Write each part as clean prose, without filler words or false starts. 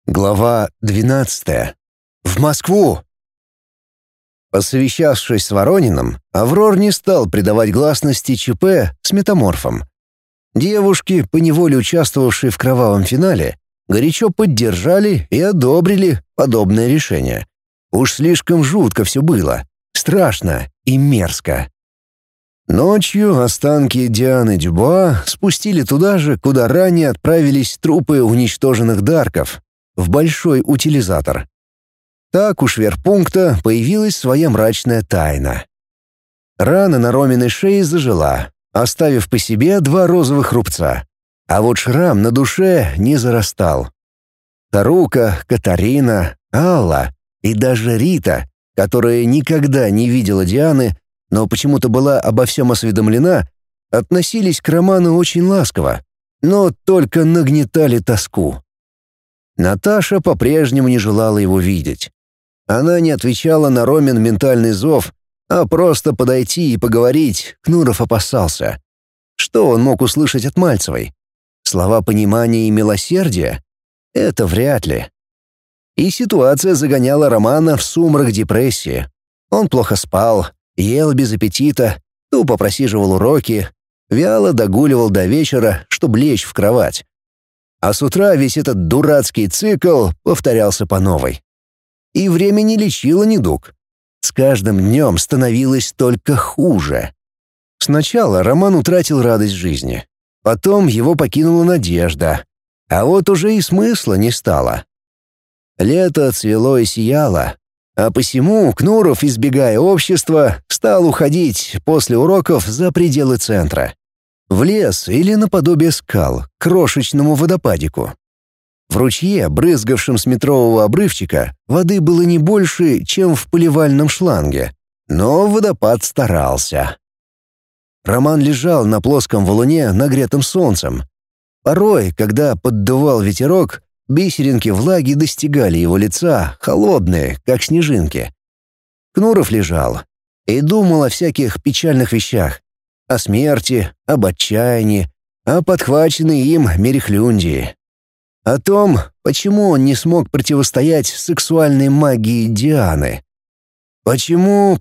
Глава 12. В Москву! Посовещавшись с Ворониным, Аврор не стал придавать гласности ЧП с метаморфом. Девушки, поневоле участвовавшие в кровавом финале, горячо поддержали и одобрили подобное решение. Уж слишком жутко все было, страшно и мерзко. Ночью останки Дианы Дюбуа спустили туда же, куда ранее отправились трупы уничтоженных дарков, в большой утилизатор. Так у шверпункта появилась своя мрачная тайна. Рана на Роминой шее зажила, оставив по себе 2 розовых рубца, а вот шрам на душе не зарастал. Тарука, Катарина, Алла и даже Рита, которая никогда не видела Дианы, но почему-то была обо всем осведомлена, относились к Роману очень ласково, но только нагнетали тоску. Наташа по-прежнему не желала его видеть. Она не отвечала на Ромин ментальный зов, а просто подойти и поговорить Кнуров опасался. Что он мог услышать от Мальцевой? Слова понимания и милосердия? Это вряд ли. И ситуация загоняла Романа в сумрак депрессии. Он плохо спал, ел без аппетита, тупо просиживал уроки, вяло догуливал до вечера, чтобы лечь в кровать. А с утра весь этот дурацкий цикл повторялся по новой. И время не лечило недуг. С каждым днем становилось только хуже. Сначала Роман утратил радость жизни. Потом его покинула надежда. А вот уже и смысла не стало. Лето цвело и сияло. А посему Кнуров, избегая общества, стал уходить после уроков за пределы центра. В лес или наподобие скал, к крошечному водопадику. В ручье, брызгавшем с метрового обрывчика, воды было не больше, чем в поливальном шланге, но водопад старался. Роман лежал на плоском валуне, нагретым солнцем. Порой, когда поддувал ветерок, бисеринки влаги достигали его лица, холодные, как снежинки. Кнуров лежал и думал о всяких печальных вещах. О смерти, об отчаянии, о подхваченной им мерехлюндии. О том, почему он не смог противостоять сексуальной магии Дианы. Почему?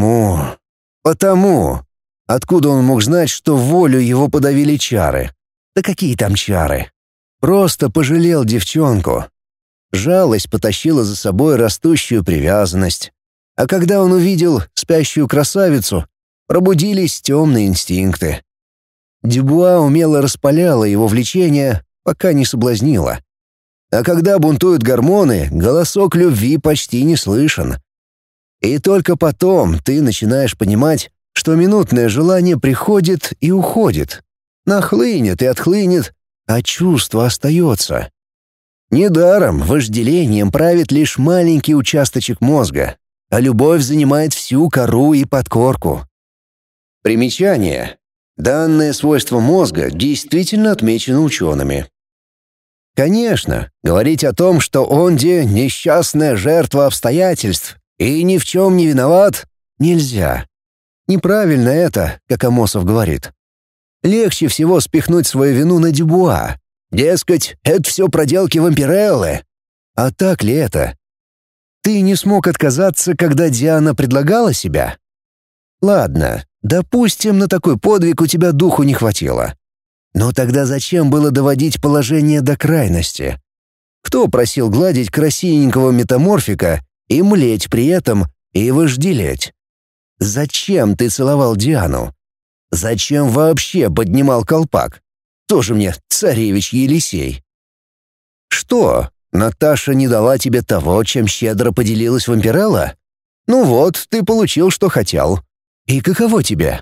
Потому. Откуда он мог знать, что волю его подавили чары? Да какие там чары? Просто пожалел девчонку. Жалость потащила за собой растущую привязанность. А когда он увидел спящую красавицу, пробудились темные инстинкты. Дюбуа умело распаляла его влечение, пока не соблазнила. А когда бунтуют гормоны, голосок любви почти не слышен. И только потом ты начинаешь понимать, что минутное желание приходит и уходит. Нахлынет и отхлынет, а чувство остается. Недаром вожделением правит лишь маленький участочек мозга, а любовь занимает всю кору и подкорку. Примечание. Данное свойство мозга действительно отмечено учеными. Конечно, говорить о том, что он-де несчастная жертва обстоятельств и ни в чем не виноват, нельзя. Неправильно это, как Амосов говорит. Легче всего спихнуть свою вину на Дюбуа. Дескать, это все проделки вампиреллы. А так ли это? Ты не смог отказаться, когда Диана предлагала себя? Ладно, допустим, на такой подвиг у тебя духу не хватило. Но тогда зачем было доводить положение до крайности? Кто просил гладить красивенького метаморфика и млеть при этом и вожделеть? Зачем ты целовал Диану? Зачем вообще поднимал колпак? Тоже мне царевич Елисей. Что, Наташа не дала тебе того, чем щедро поделилась вампирелла? Ну вот, ты получил, что хотел. И каково тебе?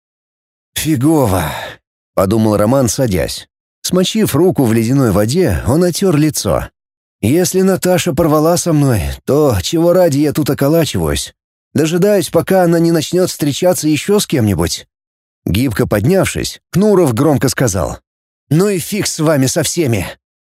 Фигово, подумал Роман, садясь. Смочив руку в ледяной воде, он отер лицо. Если Наташа порвала со мной, то чего ради я тут околачиваюсь? Дожидаюсь, пока она не начнет встречаться еще с кем-нибудь. Гибко поднявшись, Кнуров громко сказал: «Ну и фиг с вами со всеми!»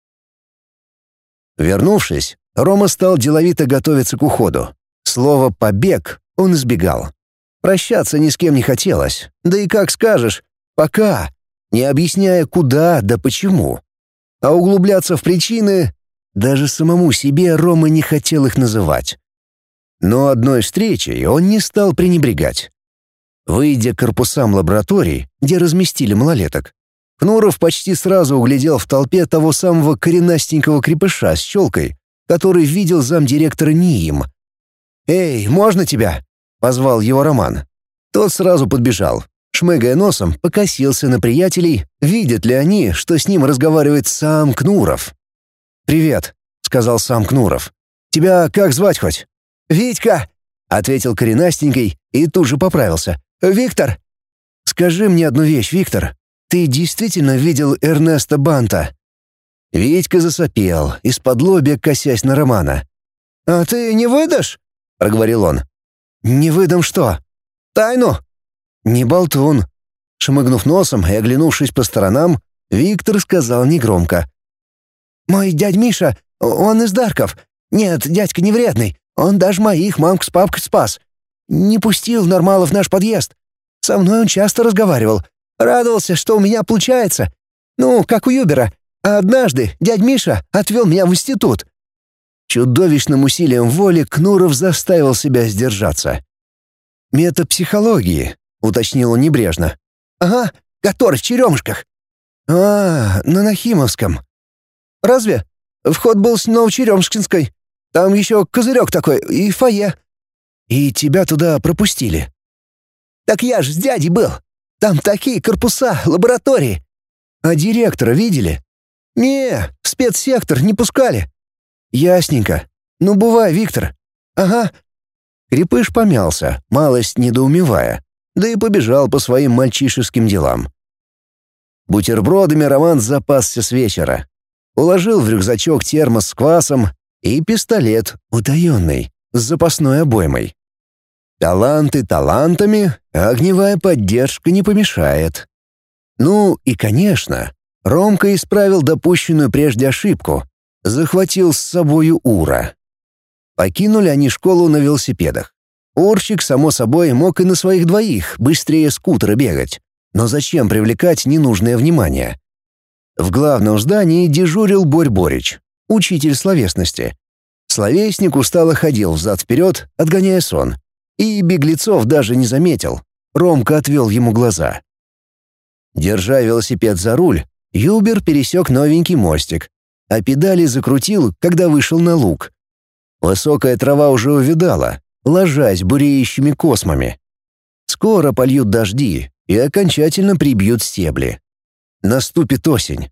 Вернувшись, Рома стал деловито готовиться к уходу. Слово «побег» он избегал. Прощаться ни с кем не хотелось. Да и как скажешь, пока, не объясняя куда да почему. А углубляться в причины Даже самому себе Рома не хотел их называть. Но одной встречей он не стал пренебрегать. Выйдя к корпусам лабораторий, где разместили малолеток, Кнуров почти сразу углядел в толпе того самого коренастенького крепыша с челкой, который видел замдиректора НИИМ. «Эй, можно тебя?» — позвал его Роман. Тот сразу подбежал. Шмыгая носом, покосился на приятелей, видят ли они, что с ним разговаривает сам Кнуров. «Привет», — сказал сам Кнуров. «Тебя как звать хоть?» «Витька», — ответил коренастенький и тут же поправился. «Виктор». «Скажи мне одну вещь, Виктор. Ты действительно видел Эрнеста Банта?» Витька засопел, исподлобья косясь на Романа. «А ты не выдашь?» — проговорил он. «Не выдам что?» «Тайну?» «Не болтун». Шмыгнув носом и оглянувшись по сторонам, Виктор сказал негромко. «Мой дядь Миша, он из Дарков. Нет, дядька не вредный. Он даже моих мамку с папкой спас. Не пустил нормала в наш подъезд. Со мной он часто разговаривал. Радовался, что у меня получается. Ну, как у Юбера. А однажды дядь Миша отвел меня в институт». Чудовищным усилием воли Кнуров заставил себя сдержаться. «Метапсихологии», — уточнил он небрежно. «Ага, который в Черемушках». «А, на Нахимовском». «Разве? Вход был с Новочеремушкинской. Там еще козырек такой и фойе». «И тебя туда пропустили?» «Так я ж с дядей был. Там такие корпуса, лаборатории». «А директора видели?» «Не, в спецсектор не пускали». «Ясненько. Ну, бывай, Виктор». «Ага». Крепыш помялся, малость недоумевая, да и побежал по своим мальчишеским делам. Бутербродами Роман запасся с вечера. Уложил в рюкзачок термос с квасом и пистолет, утаенный, с запасной обоймой. Таланты талантами, а огневая поддержка не помешает. Ну и, конечно, Ромка исправил допущенную прежде ошибку. Захватил с собою Ура. Покинули они школу на велосипедах. Урчик, само собой, мог и на своих двоих быстрее скутера бегать. Но зачем привлекать ненужное внимание? В главном здании дежурил Борь Борич, учитель словесности. Словесник устало ходил взад-вперед, отгоняя сон. И беглецов даже не заметил. Ромка отвел ему глаза. Держа велосипед за руль, Юбер пересек новенький мостик, а педали закрутил, когда вышел на луг. Высокая трава уже увядала, ложась буреющими космами. Скоро польют дожди и окончательно прибьют стебли. Наступит осень.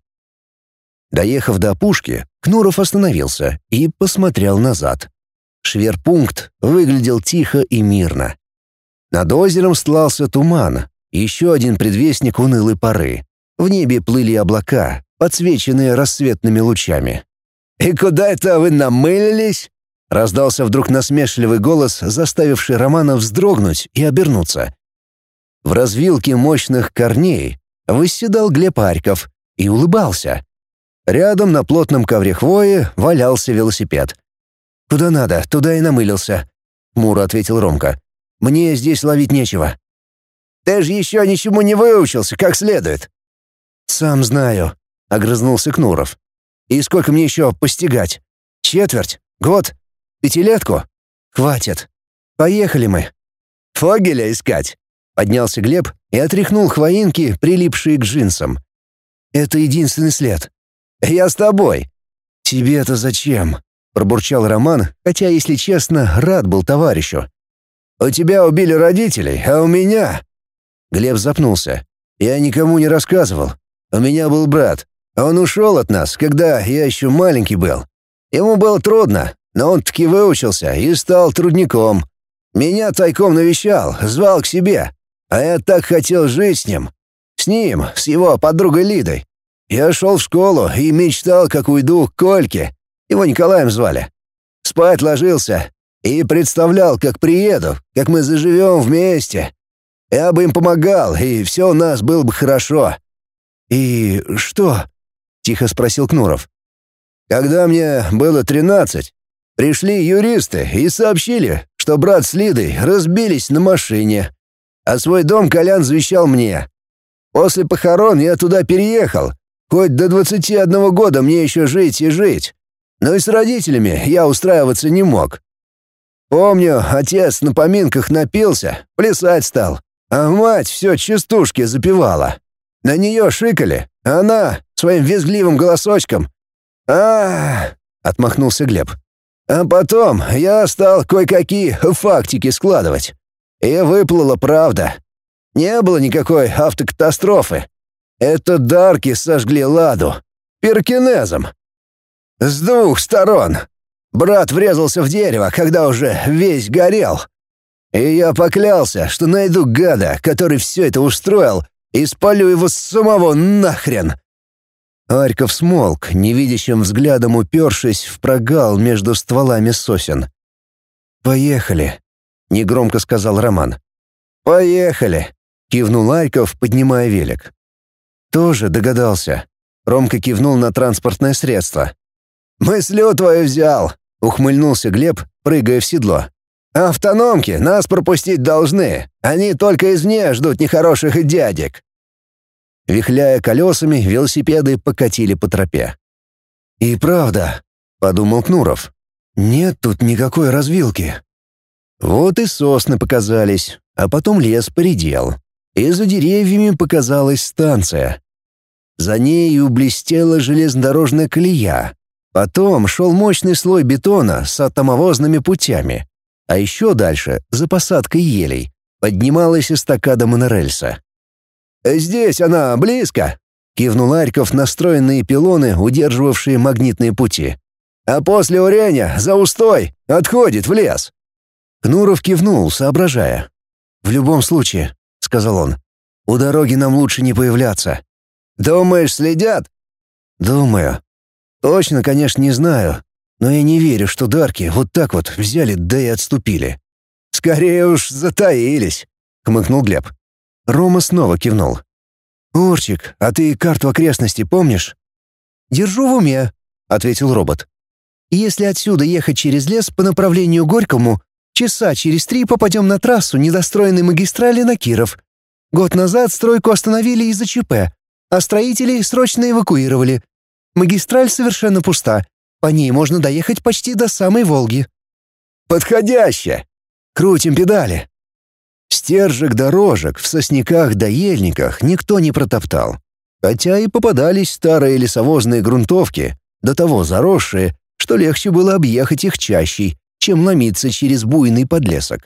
Доехав до опушки, Кнуров остановился и посмотрел назад. Шверпункт выглядел тихо и мирно. Над озером стлался туман, еще один предвестник унылой поры. В небе плыли облака, подсвеченные рассветными лучами. «И куда это вы намылились?» — раздался вдруг насмешливый голос, заставивший Романа вздрогнуть и обернуться. В развилке мощных корней восседал Глеб Арьков и улыбался. Рядом на плотном ковре хвои валялся велосипед. «Куда надо, туда и намылился», — хмуро ответил Ромка. «Мне здесь ловить нечего». «Ты же еще ничему не выучился как следует». «Сам знаю», — огрызнулся Кнуров. «И сколько мне еще постигать? Четверть? Год? Пятилетку? Хватит. Поехали мы». «Фогеля искать?» — поднялся Глеб и отряхнул хвоинки, прилипшие к джинсам. «Это единственный след». «Я с тобой». «Тебе-то зачем?» — пробурчал Роман, хотя, если честно, рад был товарищу. «У тебя убили родителей, а у меня...» Глеб запнулся. «Я никому не рассказывал. У меня был брат. Он ушел от нас, когда я еще маленький был. Ему было трудно, но он таки выучился и стал трудником. Меня тайком навещал, звал к себе. А я так хотел жить с ним. С ним, с его подругой Лидой. Я шел в школу и мечтал, как уйду к Кольке. Его Николаем звали. Спать ложился и представлял, как приеду, как мы заживем вместе. Я бы им помогал, и все у нас было бы хорошо». «И что?» — тихо спросил Кнуров. «Когда мне было 13, пришли юристы и сообщили, что брат с Лидой разбились на машине, а свой дом Колян завещал мне. После похорон я туда переехал, хоть до 21 года мне еще жить и жить. Но и с родителями я устраиваться не мог. Помню, отец на поминках напился, плясать стал, а мать все частушки запевала. На нее шикали, а она своим визгливым голосочком. Отмахнулся Глеб. А потом я стал кое-какие фактики складывать. И выплыла правда. Не было никакой автокатастрофы. Это дарки сожгли ладу. Пирокинезом. С двух сторон. Брат врезался в дерево, когда уже весь горел. И я поклялся, что найду гада, который все это устроил, и спалю его самого нахрен. Арьков смолк, невидящим взглядом упершись в прогал между стволами сосен. «Поехали», — негромко сказал Роман. «Поехали», — кивнул Арьков, поднимая велик. «Тоже догадался». Ромка кивнул на транспортное средство. «Мыслю твою взял», — ухмыльнулся Глеб, прыгая в седло. «Автономки нас пропустить должны. Они только извне ждут нехороших дядек». Вихляя колесами, велосипеды покатили по тропе. «И правда», — подумал Кнуров, — «нет тут никакой развилки». Вот и сосны показались, а потом лес поредел, и за деревьями показалась станция. За нею блестела железнодорожная колея. Потом шел мощный слой бетона с атомовозными путями. А еще дальше, за посадкой елей, поднималась эстакада монорельса. «Здесь она близко», — кивнул Арьков на стройные пилоны, удерживавшие магнитные пути. «А после урения за устой отходит в лес». Кнуров кивнул, соображая. «В любом случае», — сказал он, — «у дороги нам лучше не появляться». «Думаешь, следят?» «Думаю. Точно, конечно, не знаю, но я не верю, что дарки вот так вот взяли да и отступили». «Скорее уж затаились», — хмыкнул Глеб. Рома снова кивнул. «Урчик, а ты карту окрестностей помнишь?» «Держу в уме», — ответил робот. «Если отсюда ехать через лес по направлению к Горькому, часа через 3 попадем на трассу недостроенной магистрали на Киров. Год назад стройку остановили из-за ЧП, а строителей срочно эвакуировали. Магистраль совершенно пуста, по ней можно доехать почти до самой Волги». «Подходяще! Крутим педали!» Стержек дорожек в сосняках да ельниках никто не протоптал. Хотя и попадались старые лесовозные грунтовки, до того заросшие, что легче было объехать их чащей, чем ломиться через буйный подлесок.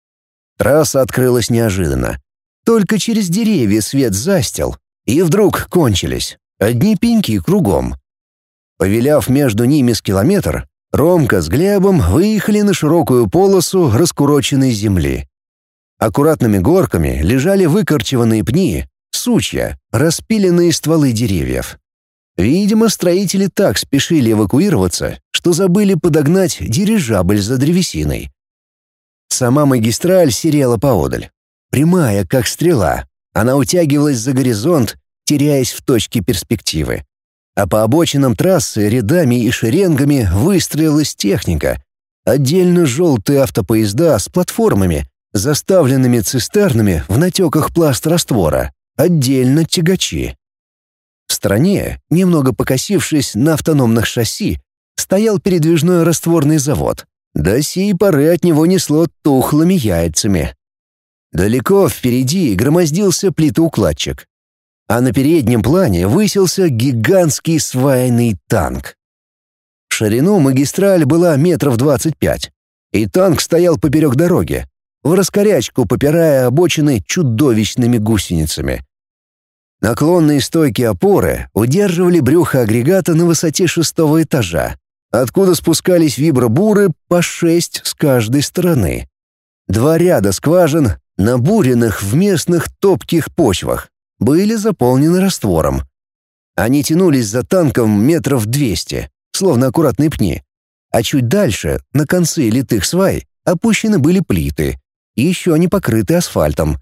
Трасса открылась неожиданно. Только через деревья свет застил, и вдруг кончились. Одни пеньки кругом. Повиляв между ними с километр, Ромка с Глебом выехали на широкую полосу раскуроченной земли. Аккуратными горками лежали выкорчеванные пни, сучья, распиленные стволы деревьев. Видимо, строители так спешили эвакуироваться, что забыли подогнать дирижабль за древесиной. Сама магистраль серела поодаль. Прямая, как стрела, она утягивалась за горизонт, теряясь в точке перспективы. А по обочинам трассы рядами и шеренгами выстроилась техника. Отдельно желтые автопоезда с платформами, заставленными цистернами в натеках пласт раствора, отдельно тягачи. В стороне, немного покосившись на автономных шасси, стоял передвижной растворный завод. До сей поры от него несло тухлыми яйцами. Далеко впереди громоздился плитоукладчик, а на переднем плане высился гигантский свайный танк. В ширину магистраль была метров 25, и танк стоял поперек дороги, в раскорячку попирая обочины чудовищными гусеницами. Наклонные стойки опоры удерживали брюхо агрегата на высоте 6-го этажа, откуда спускались вибробуры по 6 с каждой стороны. 2 ряда скважин, набуренных в местных топких почвах, были заполнены раствором. Они тянулись за танком метров 200, словно аккуратные пни, а чуть дальше, на конце литых свай, опущены были плиты, еще не покрыты асфальтом.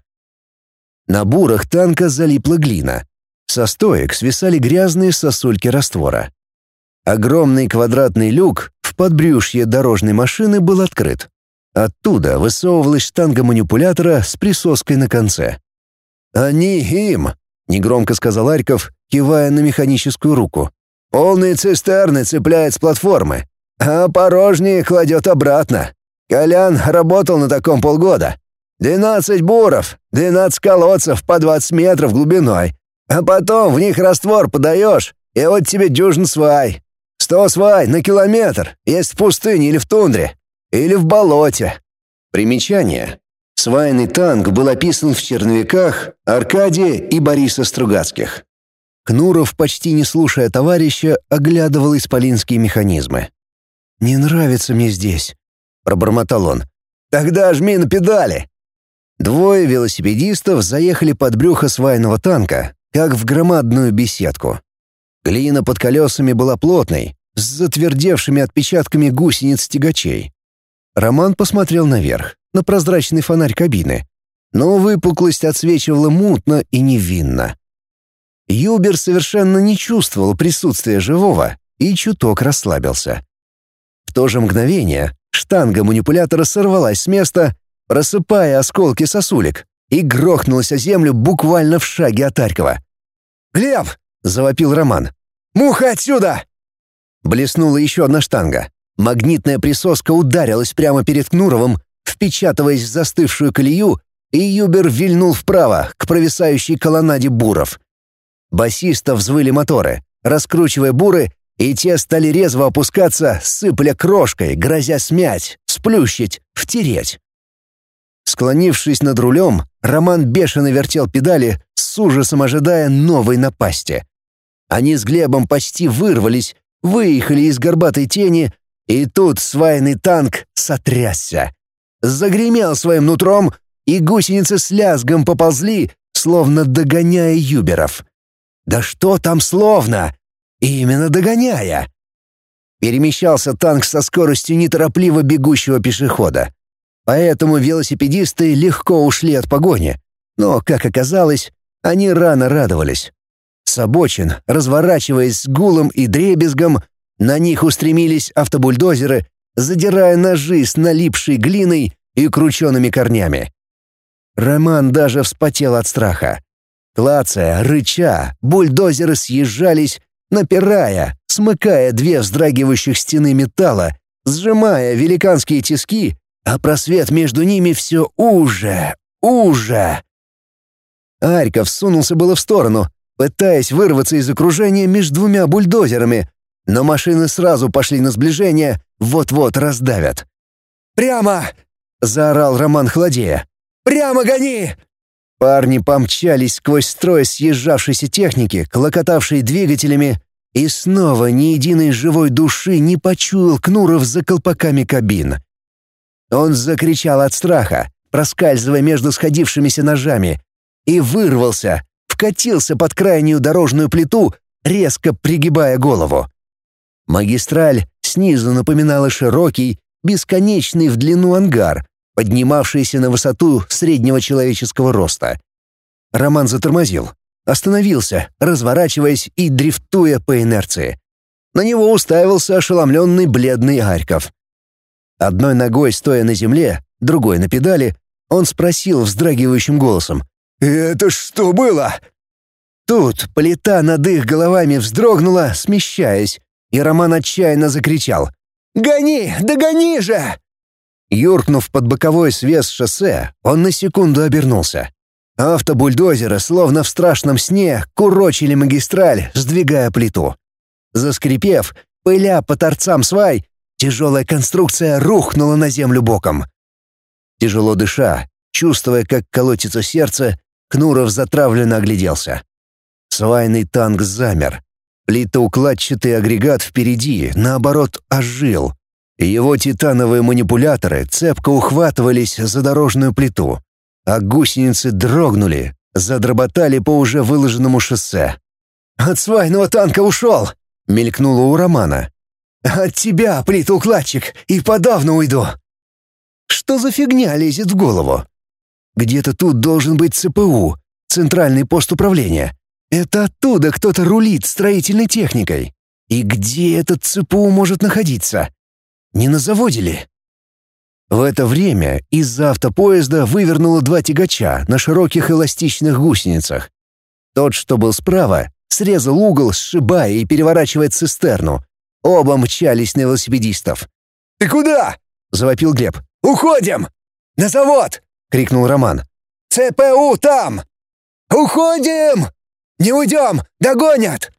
На бурах танка залипла глина. Со стоек свисали грязные сосульки раствора. Огромный квадратный люк в подбрюшье дорожной машины был открыт. Оттуда высовывалась штанга манипулятора с присоской на конце. «Они им!» — негромко сказал Арьков, кивая на механическую руку. Полные цистерны цепляет с платформы, а порожние кладет обратно. Колян работал на таком полгода. 12 буров, 12 колодцев по 20 метров глубиной. А потом в них раствор подаешь, и вот тебе дюжин свай. 100 свай на километр, есть в пустыне или в тундре, или в болоте. Примечание. Свайный танк был описан в черновиках Аркадия и Бориса Стругацких. Кнуров, почти не слушая товарища, оглядывал исполинские механизмы. «Не нравится мне здесь», — пробормотал он. «Тогда жми на педали». Двое велосипедистов заехали под брюхо свайного танка, как в громадную беседку. Глина под колесами была плотной, с затвердевшими отпечатками гусениц тягачей. Роман посмотрел наверх, на прозрачный фонарь кабины, но выпуклость отсвечивала мутно и невинно. Юбер совершенно не чувствовал присутствия живого и чуток расслабился. В то же мгновение штанга манипулятора сорвалась с места, просыпая осколки сосулек, и грохнулась о землю буквально в шаге от Арькова. «Глеб!» — завопил Роман. «Муха отсюда!» Блеснула еще одна штанга. Магнитная присоска ударилась прямо перед Кнуровым, впечатываясь в застывшую колею, и Юбер вильнул вправо, к провисающей колоннаде буров. Басиста взвыли моторы, раскручивая буры, и те стали резво опускаться, сыпля крошкой, грозя смять, сплющить, втереть. Склонившись над рулем, Роман бешено вертел педали, с ужасом ожидая новой напасти. Они с Глебом почти вырвались, выехали из горбатой тени, и тут свайный танк сотрясся. Загремел своим нутром, и гусеницы с лязгом поползли, словно догоняя юберов. Да что там словно? Именно догоняя. Перемещался танк со скоростью неторопливо бегущего пешехода. Поэтому велосипедисты легко ушли от погони. Но, как оказалось, они рано радовались. С обочин, разворачиваясь с гулом и дребезгом, на них устремились автобульдозеры, задирая ножи с налипшей глиной и кручеными корнями. Роман даже вспотел от страха. Клацая, рыча, бульдозеры съезжались, напирая, смыкая две вздрагивающих стены металла, сжимая великанские тиски, а просвет между ними все уже. Арьков сунулся было в сторону, пытаясь вырваться из окружения между двумя бульдозерами, но машины сразу пошли на сближение, вот-вот раздавят. «Прямо!» — заорал Роман холодея. «Прямо гони!» Парни помчались сквозь строй съезжавшейся техники, клокотавшей двигателями, и снова ни единой живой души не почуял Кнуров за колпаками кабин. Он закричал от страха, проскальзывая между сходившимися ножами, и вырвался, вкатился под крайнюю дорожную плиту, резко пригибая голову. Магистраль снизу напоминала широкий, бесконечный в длину ангар, поднимавшийся на высоту среднего человеческого роста. Роман затормозил, остановился, разворачиваясь и дрифтуя по инерции. На него уставился ошеломленный бледный Арьков. Одной ногой стоя на земле, другой на педали, он спросил вздрагивающим голосом: «Это что было?» Тут плита над их головами вздрогнула, смещаясь, и Роман отчаянно закричал: «Гони! Догони же!» Юркнув под боковой свес шоссе, он на секунду обернулся. Автобульдозеры, словно в страшном сне, курочили магистраль, сдвигая плиту. Заскрипев, пыля по торцам свай, тяжелая конструкция рухнула на землю боком. Тяжело дыша, чувствуя, как колотится сердце, Кнуров затравленно огляделся. Свайный танк замер. Плитоукладчатый агрегат впереди, наоборот, ожил. Его титановые манипуляторы цепко ухватывались за дорожную плиту, а гусеницы дрогнули, задроботали по уже выложенному шоссе. «От свайного танка ушел!» — мелькнуло у Романа. «От тебя, плитоукладчик, и подавно уйду!» Что за фигня лезет в голову? Где-то тут должен быть ЦПУ, центральный пост управления. Это оттуда кто-то рулит строительной техникой. И где этот ЦПУ может находиться? Не на заводе ли? В это время из-за автопоезда вывернуло два тягача на широких эластичных гусеницах. Тот, что был справа, с срезал угол, сшибая и переворачивая цистерну. Оба мчались на велосипедистов. «Ты куда?» — завопил Глеб. «Уходим!» «На завод!» — крикнул Роман. «ЦПУ там!» «Уходим! Не уйдем! Догонят!»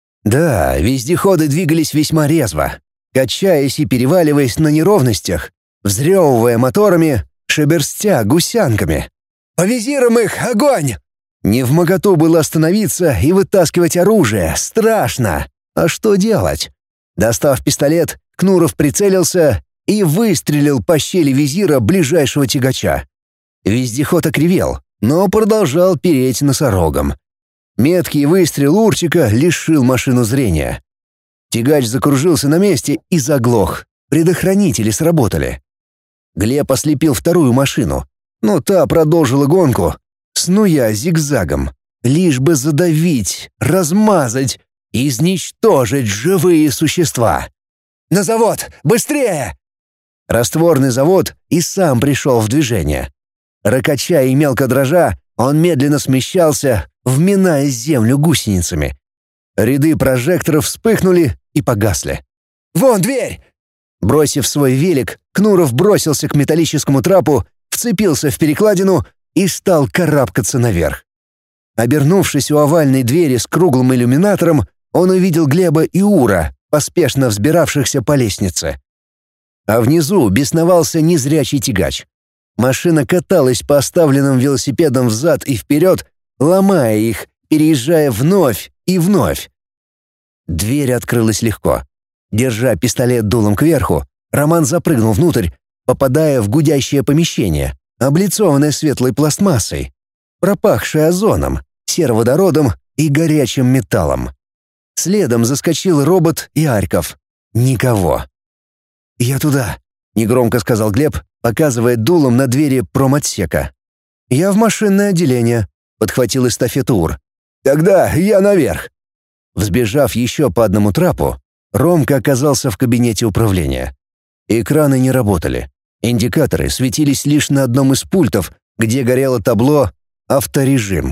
Да, вездеходы двигались весьма резво, качаясь и переваливаясь на неровностях, взрёвывая моторами, шеберстя гусянками. «По визирам их! Огонь!» Невмоготу было остановиться и вытаскивать оружие. Страшно! А что делать? Достав пистолет, Кнуров прицелился и выстрелил по щели визира ближайшего тягача. Вездеход окривел, но продолжал переть носорогом. Меткий выстрел Урчика лишил машину зрения. Тягач закружился на месте и заглох. Предохранители сработали. Глеб ослепил вторую машину, но та продолжила гонку, снуя зигзагом, лишь бы задавить, размазать, изничтожить живые существа. «На завод! Быстрее!» Растворный завод и сам пришел в движение. Рокоча и мелко дрожа, он медленно смещался, вминая землю гусеницами. Ряды прожекторов вспыхнули и погасли. «Вон дверь!» Бросив свой велик, Кнуров бросился к металлическому трапу, вцепился в перекладину и стал карабкаться наверх. Обернувшись у овальной двери с круглым иллюминатором, он увидел Глеба и Ура, поспешно взбиравшихся по лестнице. А внизу бесновался незрячий тягач. Машина каталась по оставленным велосипедам взад и вперед, ломая их, переезжая вновь и вновь. Дверь открылась легко. Держа пистолет дулом кверху, Роман запрыгнул внутрь, попадая в гудящее помещение, облицованное светлой пластмассой, пропахшее озоном, сероводородом и горячим металлом. Следом заскочил робот и Арьков. Никого. «Я туда», — негромко сказал Глеб, показывая дулом на двери промотсека. «Я в машинное отделение», — подхватил эстафету Ур. «Тогда я наверх». Взбежав еще по одному трапу, Ромка оказался в кабинете управления. Экраны не работали. Индикаторы светились лишь на одном из пультов, где горело табло «Авторежим».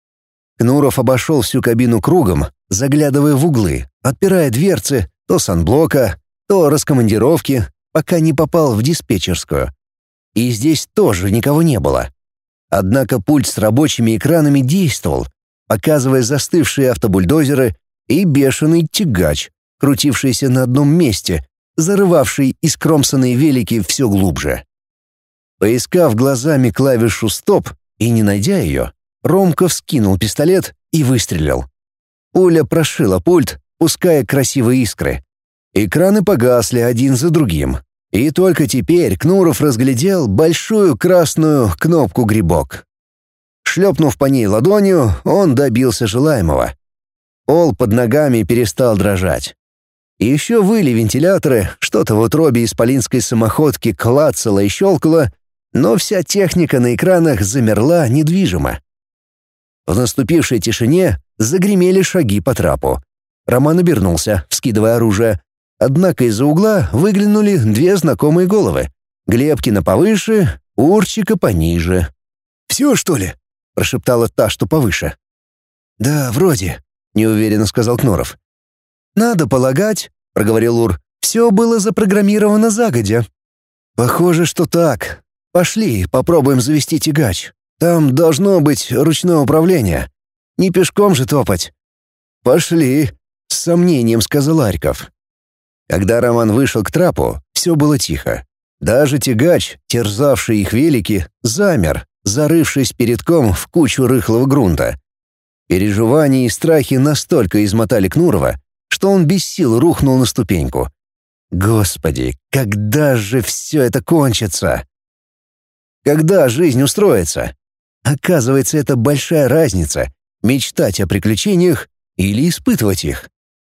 Кнуров обошел всю кабину кругом, заглядывая в углы, отпирая дверцы то с анблока, то раскомандировки, пока не попал в диспетчерскую. И здесь тоже никого не было. Однако пульт с рабочими экранами действовал, показывая застывшие автобульдозеры и бешеный тягач, крутившийся на одном месте, зарывавший искромсанные велики все глубже. Поискав глазами клавишу «Стоп» и не найдя ее, Ромка вскинул пистолет и выстрелил. Пуля прошила пульт, пуская красивые искры. Экраны погасли один за другим. И только теперь Кнуров разглядел большую красную кнопку-грибок. Шлепнув по ней ладонью, он добился желаемого. Пол под ногами перестал дрожать. И еще выли вентиляторы, что-то в утробе исполинской самоходки клацало и щелкало, но вся техника на экранах замерла недвижимо. В наступившей тишине загремели шаги по трапу. Роман обернулся, вскидывая оружие. Однако из-за угла выглянули две знакомые головы. Глебкина повыше, Урчика пониже. «Все, что ли?» — прошептала та, что повыше. «Да, вроде», — неуверенно сказал Кнуров. «Надо полагать», — проговорил Ур, — «все было запрограммировано загодя». «Похоже, что так. Пошли, попробуем завести тягач. Там должно быть ручное управление. Не пешком же топать». «Пошли», — с сомнением сказал Арьков. Когда Роман вышел к трапу, все было тихо. Даже тягач, терзавший их велики, замер, зарывшись передком в кучу рыхлого грунта. Переживания и страхи настолько измотали Кнурова, что он без сил рухнул на ступеньку. Господи, когда же все это кончится? Когда жизнь устроится? Оказывается, это большая разница — мечтать о приключениях или испытывать их.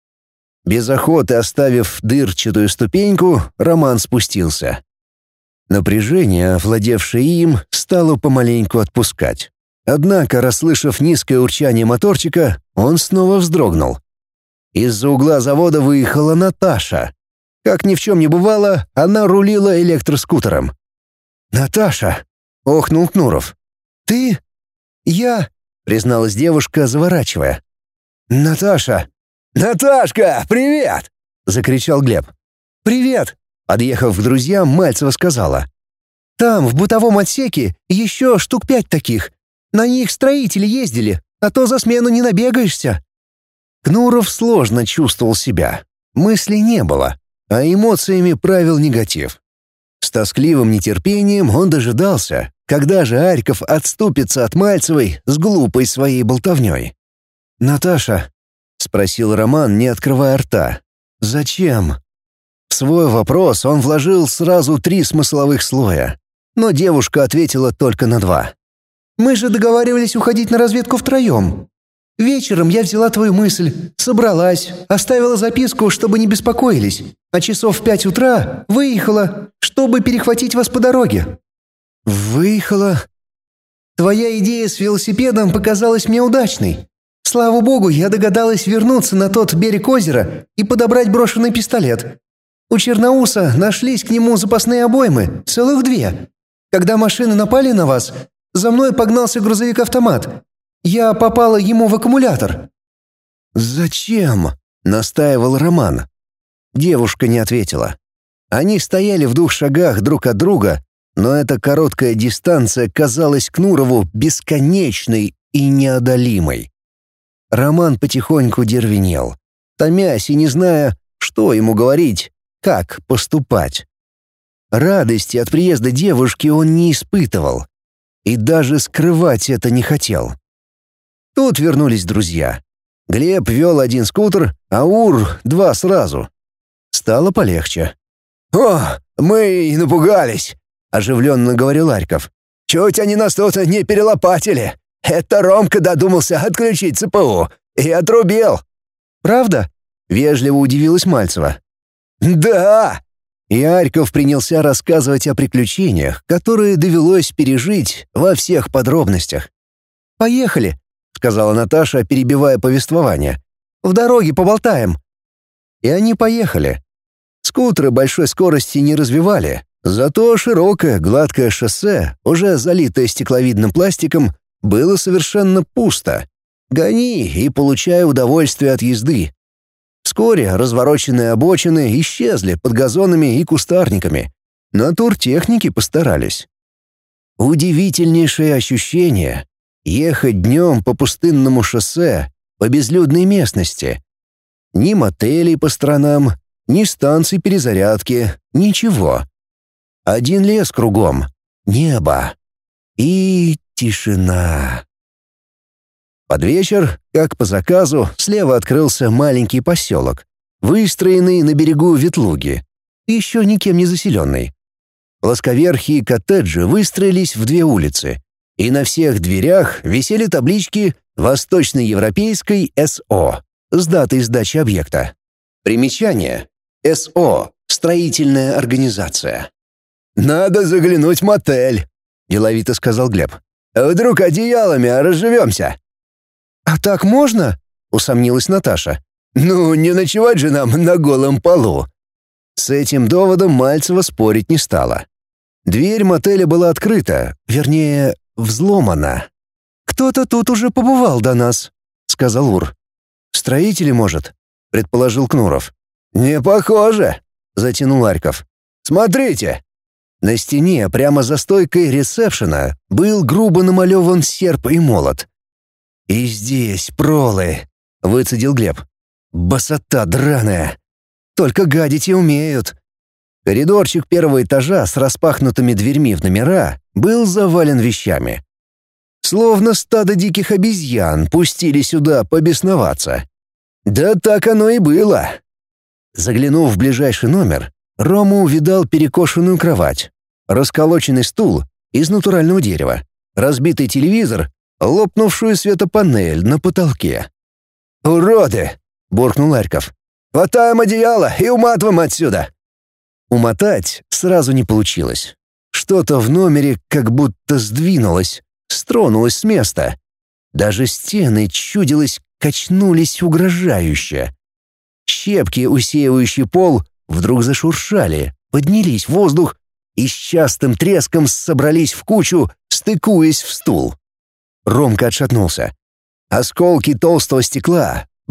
Без охоты оставив дырчатую ступеньку, Роман спустился. Напряжение, овладевшее им, стало помаленьку отпускать. Однако, расслышав низкое урчание моторчика, он снова вздрогнул. Из-за угла завода выехала Наташа. Как ни в чем не бывало, она рулила электроскутером. «Наташа!» — охнул Кнуров. «Ты?» «Я!» — призналась девушка, заворачивая. «Наташа!» «Наташка, привет!» — закричал Глеб. «Привет!» — подъехав к друзьям, Мальцева сказала. «Там, в бытовом отсеке, еще штук 5 таких. На них строители ездили, а то за смену не набегаешься». Кнуров сложно чувствовал себя. Мыслей не было, а эмоциями правил негатив. С тоскливым нетерпением он дожидался, когда же Арьков отступится от Мальцевой с глупой своей болтовней. «Наташа», — спросил Роман, не открывая рта, — «зачем?» В свой вопрос он вложил сразу 3 смысловых слоя, но девушка ответила только на 2. «Мы же договаривались уходить на разведку втроем. Вечером я взяла твою мысль, собралась, оставила записку, чтобы не беспокоились, а часов в 5 утра выехала, чтобы перехватить вас по дороге». «Выехала?» «Твоя идея с велосипедом показалась мне удачной. Слава богу, я догадалась вернуться на тот берег озера и подобрать брошенный пистолет. У Черноуса нашлись к нему запасные обоймы, целых 2. Когда машины напали на вас, за мной погнался грузовик-автомат. Я попала ему в аккумулятор». «Зачем?» — настаивал Роман. Девушка не ответила. Они стояли в 2 шагах друг от друга, но эта короткая дистанция казалась Кнурову бесконечной и неодолимой. Роман потихоньку дервенел, томясь и не зная, что ему говорить, как поступать. Радости от приезда девушки он не испытывал и даже скрывать это не хотел. Тут вернулись друзья. Глеб вел 1 скутер, а Ур 2 сразу. Стало полегче. «О, мы и напугались», — оживленно говорил Арьков. «Чуть они нас тут не перелопатили. Это Ромка додумался отключить ЦПУ и отрубил». «Правда?» — вежливо удивилась Мальцева. «Да!» И Арьков принялся рассказывать о приключениях, которые довелось пережить во всех подробностях. «Поехали», — сказала Наташа, перебивая повествование. «В дороге поболтаем». И они поехали. Скутеры большой скорости не развивали, зато широкое гладкое шоссе, уже залитое стекловидным пластиком, было совершенно пусто. Гони и получай удовольствие от езды. Вскоре развороченные обочины исчезли под газонами и кустарниками. Натуртехники постарались. Удивительнейшее ощущение — ехать днем по пустынному шоссе, по безлюдной местности. Ни мотелей по сторонам, ни станций перезарядки, ничего. Один лес кругом, небо и тишина. Под вечер, как по заказу, слева открылся маленький поселок, выстроенный на берегу Ветлуги, еще никем не заселенный. Плосковерхие коттеджи выстроились в 2 улицы, и на всех дверях висели таблички «Восточноевропейской СО» с датой сдачи объекта. Примечание. СО — строительная организация. «Надо заглянуть в мотель», — деловито сказал Глеб. «Вдруг одеялами разживемся?» «А так можно?» — усомнилась Наташа. «Ну, не ночевать же нам на голом полу». С этим доводом Мальцева спорить не стала. Дверь мотеля была открыта, вернее, взломана. «Кто-то тут уже побывал до нас», — сказал Ур. «Строители, может?» — предположил Кнуров. «Не похоже», — затянул Арьков. «Смотрите». На стене, прямо за стойкой ресепшена, был грубо намалеван серп и молот. «И здесь пролы», — выцедил Глеб. «Басота драная. Только гадить и умеют». Коридорчик 1-го этажа с распахнутыми дверьми в номера был завален вещами. Словно стадо диких обезьян пустили сюда побесноваться. Да так оно и было. Заглянув в ближайший номер, Рома увидал перекошенную кровать, расколоченный стул из натурального дерева, разбитый телевизор, лопнувшую светопанель на потолке. «Уроды!» — буркнул Арьков. «Хватаем одеяло и уматываем отсюда!» Умотать сразу не получилось. Что-то в номере как будто сдвинулось, стронулось с места. Даже стены, чудилось, качнулись угрожающе. Щепки, усеивающие пол, вдруг зашуршали, поднялись в воздух и с частым треском собрались в кучу, стыкуясь в стул. Ромка отшатнулся. Осколки толстого стекла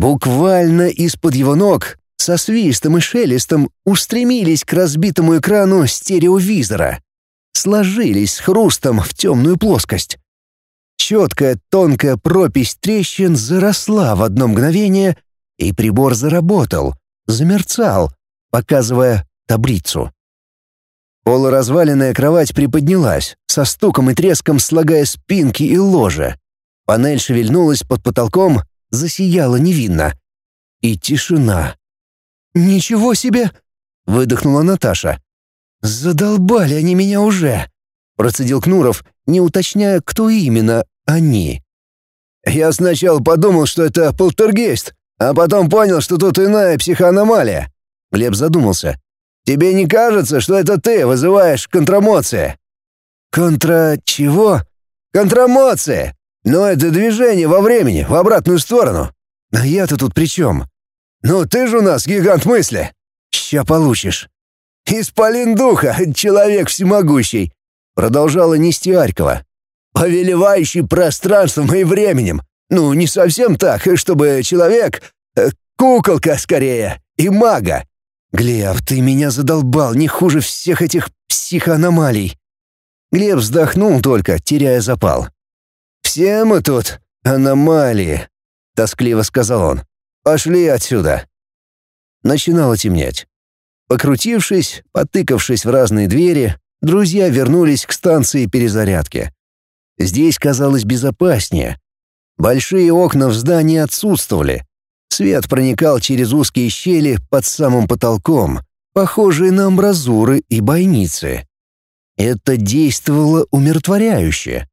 Буквально из-под его ног со свистом и шелестом устремились к разбитому экрану стереовизора. Сложились с хрустом в темную плоскость. Четкая тонкая пропасть трещин заросла в одно мгновение, и прибор заработал, замерцал, показывая таблицу. Полуразваленная кровать приподнялась, со стуком и треском слагая спинки и ложа. Панель шевельнулась под потолком, засияла невинно. И тишина. «Ничего себе!» — выдохнула Наташа. «Задолбали они меня уже!» — процедил Кнуров, не уточняя, кто именно они. «Я сначала подумал, что это полтергейст, а потом понял, что тут иная психоаномалия». Глеб задумался. «Тебе не кажется, что это ты вызываешь контрамоции?» «Контра чего?» «Контрамоции! Но это движение во времени, в обратную сторону. А я-то тут при чем?» «Ну ты же у нас гигант мысли!» «Ща получишь!» «Исполин духа, человек всемогущий!» Продолжала нести Арькова. «Повелевающий пространством и временем. Ну, не совсем так, чтобы человек... куколка скорее, и мага. Глеб, ты меня задолбал не хуже всех этих психоаномалий». Глеб вздохнул только, теряя запал. «Все мы тут аномалии», — тоскливо сказал он. «Пошли отсюда». Начинало темнеть. Покрутившись, потыкавшись в разные двери, друзья вернулись к станции перезарядки. Здесь казалось безопаснее. Большие окна в здании отсутствовали. Свет проникал через узкие щели под самым потолком, похожие на амбразуры и бойницы. Это действовало умиротворяюще.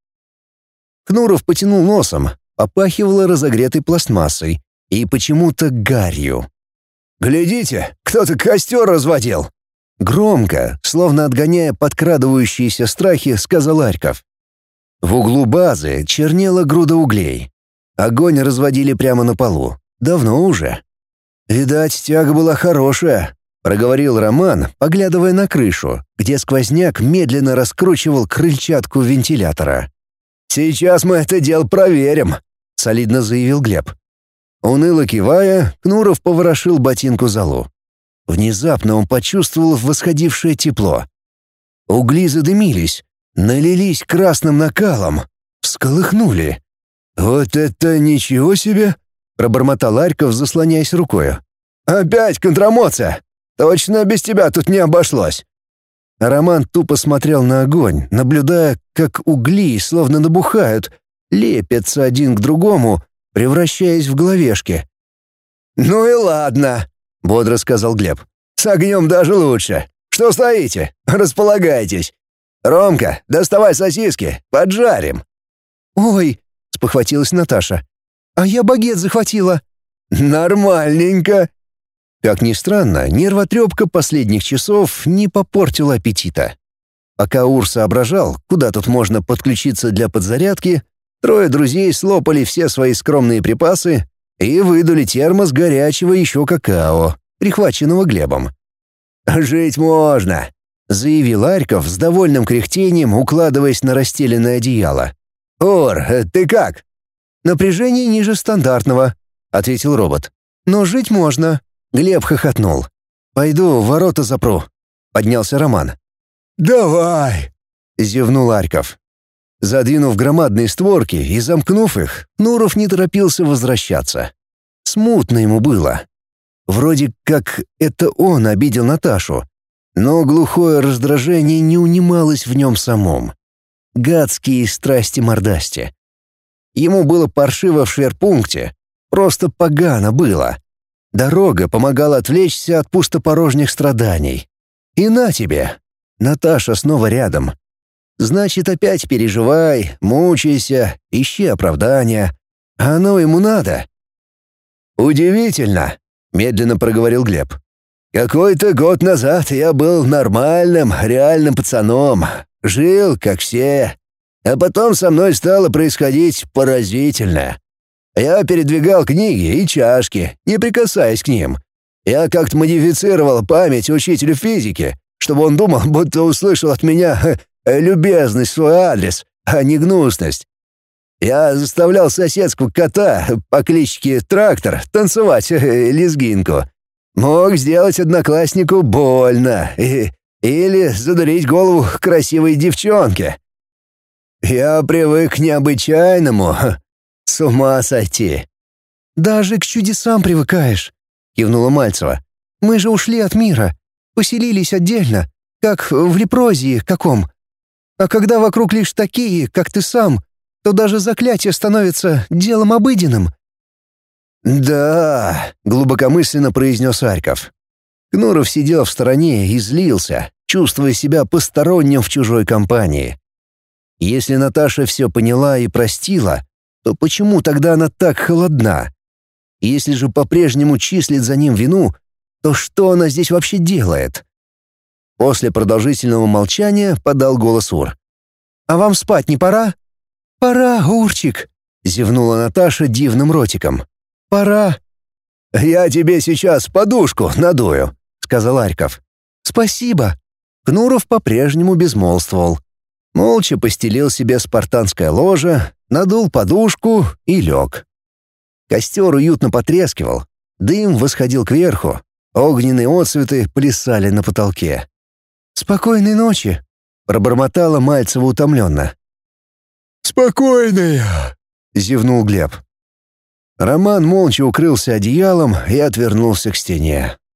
Кнуров потянул носом, попахивало разогретой пластмассой и почему-то гарью. «Глядите, кто-то костер разводил!» Громко, словно отгоняя подкрадывающиеся страхи, сказал Арьков. В углу базы чернела груда углей. Огонь разводили прямо на полу. Давно уже. «Видать, тяга была хорошая», — проговорил Роман, поглядывая на крышу, где сквозняк медленно раскручивал крыльчатку вентилятора. «Сейчас мы это дело проверим», — солидно заявил Глеб. Уныло кивая, Кнуров поворошил ботинку золу. Внезапно он почувствовал восходившее тепло. Угли задымились, налились красным накалом, всколыхнули. «Вот это ничего себе!» — пробормотал Арьков, заслоняясь рукою. «Опять контрамоция! Точно без тебя тут не обошлось!» Роман тупо смотрел на огонь, наблюдая, как угли, словно набухают, лепятся один к другому, превращаясь в головешки. «Ну и ладно», — бодро сказал Глеб. «С огнем даже лучше. Что стоите? Располагайтесь. Ромка, доставай сосиски, поджарим». «Ой», — спохватилась Наташа, — «а я багет захватила». «Нормальненько». Как ни странно, нервотрепка последних часов не попортила аппетита. Пока Ур соображал, куда тут можно подключиться для подзарядки, трое друзей слопали все свои скромные припасы и выдули термос горячего еще какао, прихваченного Глебом. «Жить можно», — заявил Арьков с довольным кряхтением, укладываясь на расстеленное одеяло. «Ур, ты как?» «Напряжение ниже стандартного», — ответил робот. «Но жить можно». Глеб хохотнул. «Пойду ворота запру», — поднялся Роман. «Давай!» — зевнул Арьков. Задвинув громадные створки и замкнув их, Кнуров не торопился возвращаться. Смутно ему было. Вроде как это он обидел Наташу, но глухое раздражение не унималось в нем самом. Гадские страсти-мордасти. Ему было паршиво в шверпункте, просто погано было. Дорога помогала отвлечься от пустопорожних страданий. И на тебе! Наташа снова рядом. Значит, опять переживай, мучайся, ищи оправдания. А оно ему надо. «Удивительно», — медленно проговорил Глеб. «Какой-то год назад я был нормальным, реальным пацаном. Жил, как все. А потом со мной стало происходить поразительное. Я передвигал книги и чашки, не прикасаясь к ним. Я как-то модифицировал память учителю физики, чтобы он думал, будто услышал от меня любезность в свой адрес, а не гнусность. Я заставлял соседского кота по кличке Трактор танцевать лезгинку. Мог сделать однокласснику больно или задурить голову красивой девчонке. Я привык к необычайному. С ума сойти. «Даже к чудесам привыкаешь», — кивнула Мальцева. «Мы же ушли от мира, поселились отдельно, как в Лепрозии каком. А когда вокруг лишь такие, как ты сам, то даже заклятие становится делом обыденным». «Да», — глубокомысленно произнес Арьков. Кнуров сидел в стороне и злился, чувствуя себя посторонним в чужой компании. Если Наташа все поняла и простила, то почему тогда она так холодна? Если же по-прежнему числит за ним вину, то что она здесь вообще делает? После продолжительного молчания подал голос Ур. «А вам спать не пора?» «Пора, Урчик», — зевнула Наташа дивным ротиком. «Пора». «Я тебе сейчас подушку надую», — сказал Арьков. «Спасибо». Кнуров по-прежнему безмолвствовал. Молча постелил себе спартанское ложе, надул подушку и лег. Костер уютно потрескивал, дым восходил кверху, огненные отсветы плясали на потолке. «Спокойной ночи», — пробормотала Мальцева утомленно. «Спокойной», — зевнул Глеб. Роман молча укрылся одеялом и отвернулся к стене.